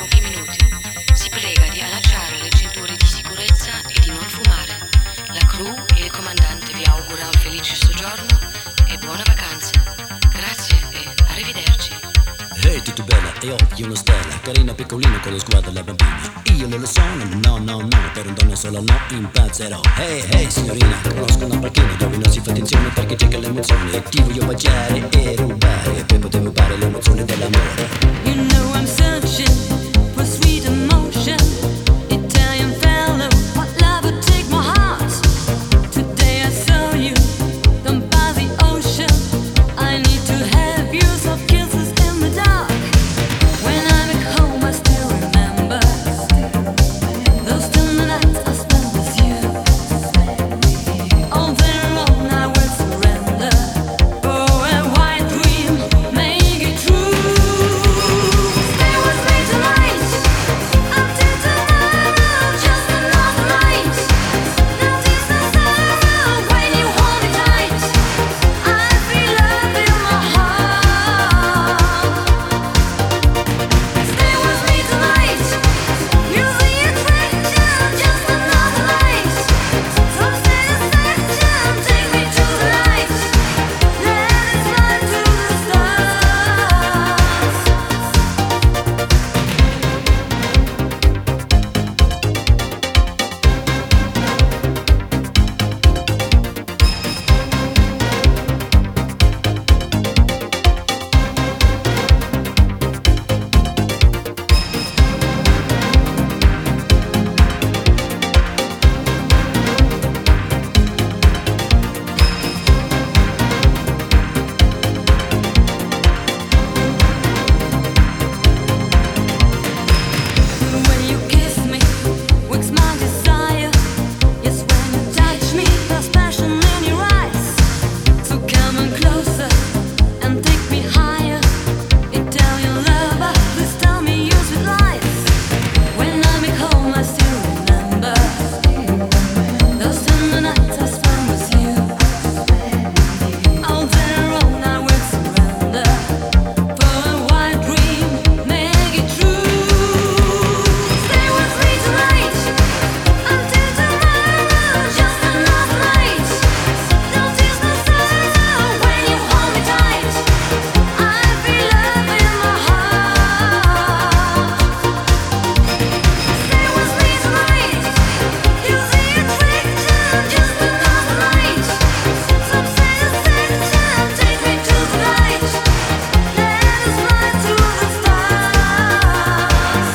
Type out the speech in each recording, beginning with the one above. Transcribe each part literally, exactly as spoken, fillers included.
pochi minuti. Si prega di allacciare le cinture di sicurezza e di non fumare. La crew e il comandante vi augura un felice soggiorno e buona vacanza. Grazie e arrivederci. Ehi, tutto bella, e occhio una stella, carina piccolina con lo sguardo alla bambina. Io non lo so, no, no, no, per un donna solo no, impazzerò. Ehi, hey, hey, signorina, conosco una panchina dove non si fa attenzione perché c'è che l'emozione. Ti voglio baciare e rubare per poter rubare l'emozione dell'amore. You know I'm searching for sweet emotion. Italian fellow, what love would take my heart. Today I saw you down by the ocean. I need to have you, soft kisses in the dark. When I'm at home I still remember those tender nights I spent with you. All day long I will surrender. Oh, a white dream, make it true. Stay with me tonight, until tomorrow, just another night. Notice the sun when you hold me tight. I feel love in my heart. Stay with me tonight, use the attraction, just another night. Some satisfaction, take me to the light. Let it fly to the stars. When you kiss me, wakes my desire. Yes, when you touch me, there's passion in your eyes. So come on closer and take me higher. Italian lover, please tell me your sweet lies. When I'm at home, I still remember those tender nights I spent with you. All day long I will surrender. For a white dream, make it true. Stay with me tonight, until tomorrow, just another night. Notice the sun when you hold me tight. I feel love in my heart. Stay with me tonight, use the attraction, just another night. Some satisfaction, take me to the light. Let us fly to the stars.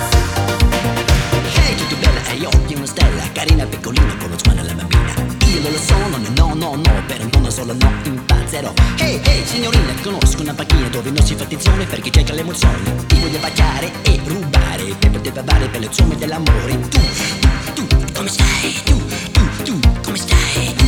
Ehi, tutto bella, e occhi una stella, carina piccolina con lo sguardo alla bambina. Io non lo so, no, no, no, no, per un donna solo no, impazzerò. Ehi, ehi, signorina, conosco una panchina dove non si fa attenzione perché c'è che l'emozione. Ti voglio baciare e rubare per poter bavare per le somme dell'amore. Tu, tu, tu, come stai? Tu, tu, tu, come stai?